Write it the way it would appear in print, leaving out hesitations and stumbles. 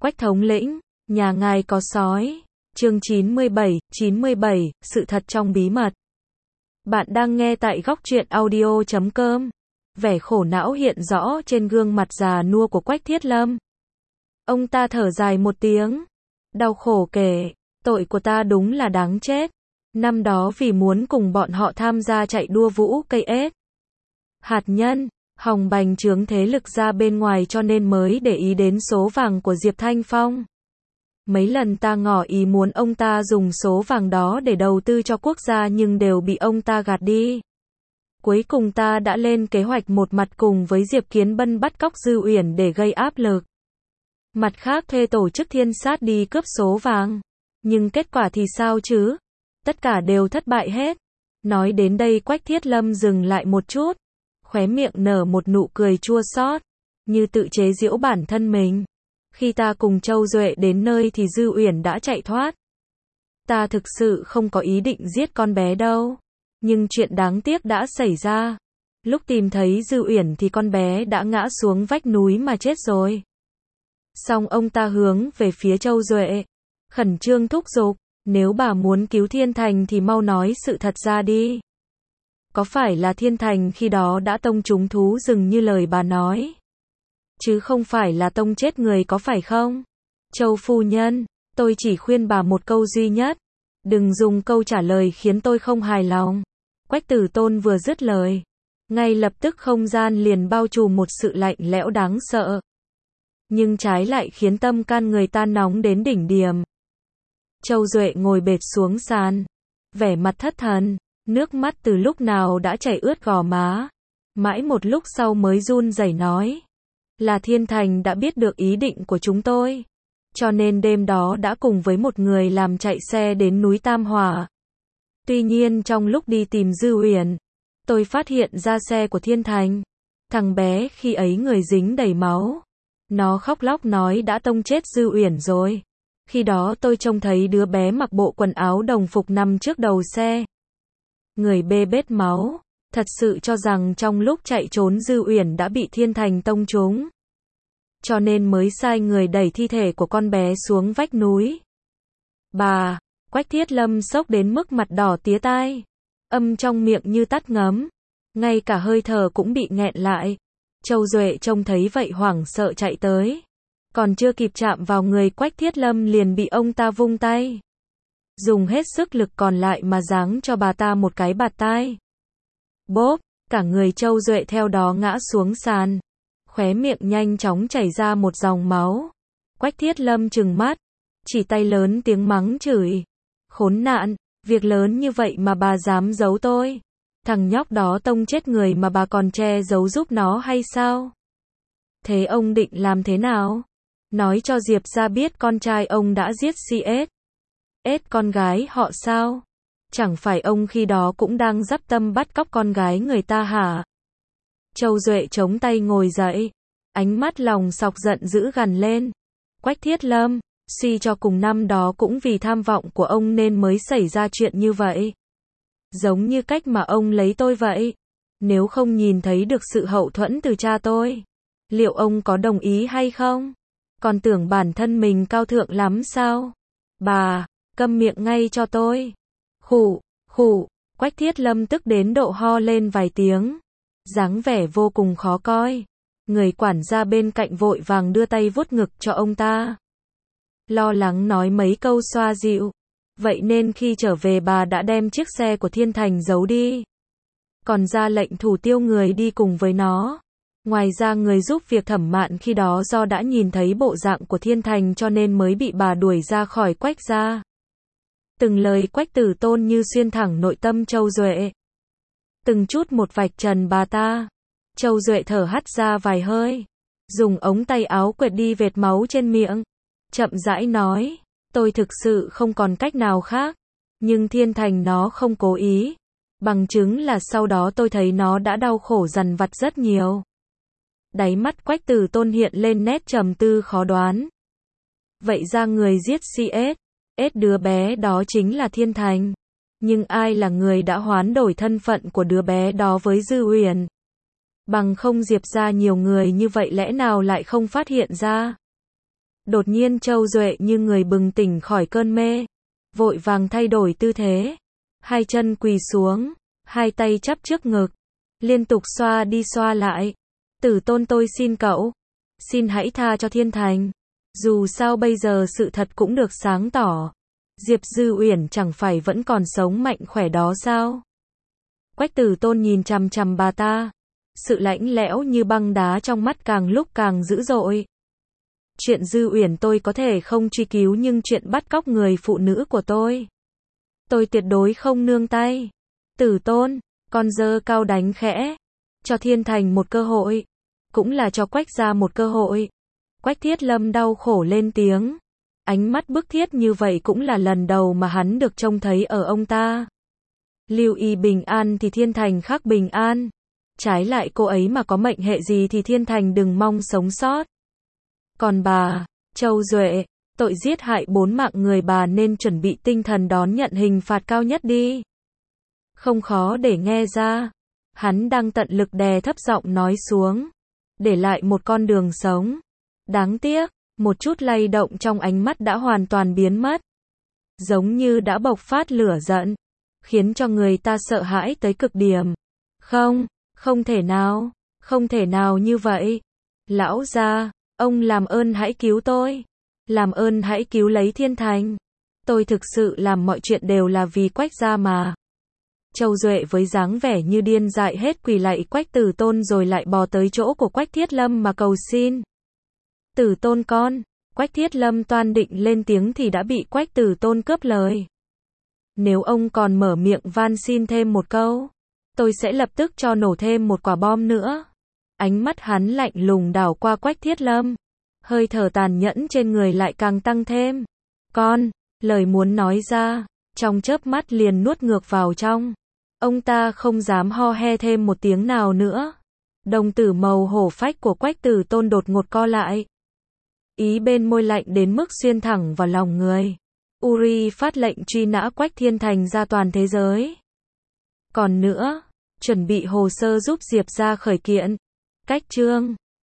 Quách thống lĩnh, nhà ngài có sói. Chương 97, sự thật trong bí mật. Bạn đang nghe tại góc truyện audio.com. Vẻ khổ não hiện rõ trên gương mặt già nua của Quách Thiết Lâm. Ông ta thở dài một tiếng. Đau khổ kể, tội của ta đúng là đáng chết. Năm đó vì muốn cùng bọn họ tham gia chạy đua vũ cây ếch hạt nhân, hòng bành trướng thế lực ra bên ngoài cho nên mới để ý đến số vàng của Diệp Thanh Phong. Mấy lần ta ngỏ ý muốn ông ta dùng số vàng đó để đầu tư cho quốc gia nhưng đều bị ông ta gạt đi. Cuối cùng ta đã lên kế hoạch một mặt cùng với Diệp Kiến Bân bắt cóc Dư Uyển để gây áp lực. Mặt khác thuê tổ chức thiên sát đi cướp số vàng. Nhưng kết quả thì sao chứ? Tất cả đều thất bại hết. Nói đến đây Quách Thiết Lâm dừng lại một chút. Khóe miệng nở một nụ cười chua xót, như tự chế giễu bản thân mình. Khi ta cùng Châu Duệ đến nơi thì Dư Uyển đã chạy thoát. Ta thực sự không có ý định giết con bé đâu. Nhưng chuyện đáng tiếc đã xảy ra. Lúc tìm thấy Dư Uyển thì con bé đã ngã xuống vách núi mà chết rồi. Xong ông ta hướng về phía Châu Duệ, khẩn trương thúc giục, nếu bà muốn cứu Thiên Thành thì mau nói sự thật ra đi. Có phải là Thiên Thành khi đó đã tông trúng thú rừng như lời bà nói? Chứ không phải là tông chết người có phải không? Châu phu nhân, tôi chỉ khuyên bà một câu duy nhất. Đừng dùng câu trả lời khiến tôi không hài lòng. Quách Tử Tôn vừa dứt lời, ngay lập tức không gian liền bao trùm một sự lạnh lẽo đáng sợ. Nhưng trái lại khiến tâm can người ta nóng đến đỉnh điểm. Châu Duệ ngồi bệt xuống sàn, vẻ mặt thất thần, nước mắt từ lúc nào đã chảy ướt gò má. Mãi một lúc sau mới run rẩy nói, là Thiên Thành đã biết được ý định của chúng tôi. Cho nên đêm đó đã cùng với một người làm chạy xe đến núi Tam Hỏa. Tuy nhiên trong lúc đi tìm Dư Uyển, tôi phát hiện ra xe của Thiên Thành. Thằng bé khi ấy người dính đầy máu. Nó khóc lóc nói đã tông chết Dư Uyển rồi. Khi đó tôi trông thấy đứa bé mặc bộ quần áo đồng phục nằm trước đầu xe. Người bê bết máu. Thật sự cho rằng trong lúc chạy trốn Dư Uyển đã bị Thiên Thành tông trúng. Cho nên mới sai người đẩy thi thể của con bé xuống vách núi. Bà, Quách Thiết Lâm sốc đến mức mặt đỏ tía tai. Âm trong miệng như tắt ngấm. Ngay cả hơi thở cũng bị nghẹn lại. Châu Duệ trông thấy vậy hoảng sợ chạy tới. Còn chưa kịp chạm vào người Quách Thiết Lâm liền bị ông ta vung tay. Dùng hết sức lực còn lại mà giáng cho bà ta một cái bạt tai. Bốp, cả người Châu Duệ theo đó ngã xuống sàn. Khóe miệng nhanh chóng chảy ra một dòng máu. Quách Thiết Lâm trừng mắt, chỉ tay lớn tiếng mắng chửi. Khốn nạn, việc lớn như vậy mà bà dám giấu tôi. Thằng nhóc đó tông chết người mà bà còn che giấu giúp nó hay sao? Thế ông định làm thế nào? Nói cho Diệp ra biết con trai ông đã giết CS. Con gái họ sao? Chẳng phải ông khi đó cũng đang dắp tâm bắt cóc con gái người ta hả? Châu Duệ chống tay ngồi dậy, ánh mắt lòng sọc giận dữ gằn lên. Quách Thiết Lâm, suy cho cùng năm đó cũng vì tham vọng của ông nên mới xảy ra chuyện như vậy. Giống như cách mà ông lấy tôi vậy. Nếu không nhìn thấy được sự hậu thuẫn từ cha tôi, liệu ông có đồng ý hay không? Còn tưởng bản thân mình cao thượng lắm sao? Bà, câm miệng ngay cho tôi. Khụ, Quách Thiết Lâm tức đến độ ho lên vài tiếng. Dáng vẻ vô cùng khó coi. Người quản gia bên cạnh vội vàng đưa tay vuốt ngực cho ông ta. Lo lắng nói mấy câu xoa dịu. Vậy nên khi trở về bà đã đem chiếc xe của Thiên Thành giấu đi. Còn ra lệnh thủ tiêu người đi cùng với nó. Ngoài ra người giúp việc Thẩm Mạn khi đó do đã nhìn thấy bộ dạng của Thiên Thành cho nên mới bị bà đuổi ra khỏi Quách gia. Từng lời Quách Tử Tôn như xuyên thẳng nội tâm Châu Duệ. Từng chút một vạch trần bà ta. Châu Duệ thở hắt ra vài hơi. Dùng ống tay áo quệt đi vệt máu trên miệng. Chậm rãi nói. Tôi thực sự không còn cách nào khác. Nhưng Thiên Thành nó không cố ý. Bằng chứng là sau đó tôi thấy nó đã đau khổ dằn vặt rất nhiều. Đáy mắt Quách Tử Tôn hiện lên nét trầm tư khó đoán. Vậy ra người giết CS, đứa bé đó chính là Thiên Thành. Nhưng ai là người đã hoán đổi thân phận của đứa bé đó với Dư Uyển? Bằng không Diệp ra nhiều người như vậy lẽ nào lại không phát hiện ra? Đột nhiên Châu Duệ như người bừng tỉnh khỏi cơn mê, vội vàng thay đổi tư thế, hai chân quỳ xuống, hai tay chắp trước ngực, liên tục xoa đi xoa lại. Tử Tôn, tôi xin cậu, xin hãy tha cho Thiên Thành. Dù sao bây giờ sự thật cũng được sáng tỏ. Diệp Dư Uyển chẳng phải vẫn còn sống mạnh khỏe đó sao? Quách Tử Tôn nhìn chằm chằm bà ta, sự lạnh lẽo như băng đá trong mắt càng lúc càng dữ dội. Chuyện Dư Uyển tôi có thể không truy cứu, nhưng chuyện bắt cóc người phụ nữ của tôi tuyệt đối không nương tay. Tử Tôn, con giơ cao đánh khẽ, cho Thiên Thành một cơ hội, cũng là cho Quách gia một cơ hội. Quách Thiết Lâm đau khổ lên tiếng, ánh mắt bức thiết như vậy cũng là lần đầu mà hắn được trông thấy ở ông ta. Lưu Y bình an thì Thiên Thành khác bình an, trái lại cô ấy mà có mệnh hệ gì thì Thiên Thành đừng mong sống sót. Còn bà, Châu Duệ, tội giết hại 4 mạng người, bà nên chuẩn bị tinh thần đón nhận hình phạt cao nhất đi. Không khó để nghe ra, hắn đang tận lực đè thấp giọng nói xuống, để lại một con đường sống. Đáng tiếc, một chút lay động trong ánh mắt đã hoàn toàn biến mất, giống như đã bộc phát lửa giận, khiến cho người ta sợ hãi tới cực điểm. Không thể nào như vậy. Lão gia, ông làm ơn hãy cứu tôi. Làm ơn hãy cứu lấy Thiên Thành. Tôi thực sự làm mọi chuyện đều là vì Quách gia mà. Châu Duệ với dáng vẻ như điên dại hết quỳ lạy Quách Tử Tôn rồi lại bò tới chỗ của Quách Thiết Lâm mà cầu xin. Tử Tôn con, Quách Thiết Lâm toan định lên tiếng thì đã bị Quách Tử Tôn cướp lời. Nếu ông còn mở miệng van xin thêm một câu, tôi sẽ lập tức cho nổ thêm một quả bom nữa. Ánh mắt hắn lạnh lùng đảo qua Quách Thiết Lâm, hơi thở tàn nhẫn trên người lại càng tăng thêm. Con, lời muốn nói ra, trong chớp mắt liền nuốt ngược vào trong. Ông ta không dám ho he thêm một tiếng nào nữa. Đồng tử màu hổ phách của Quách Tử Tôn đột ngột co lại. Ý bên môi lạnh đến mức xuyên thẳng vào lòng người. Uri phát lệnh truy nã Quách Thiên Thành ra toàn thế giới. Còn nữa, chuẩn bị hồ sơ giúp Diệp gia khởi kiện. Cách chương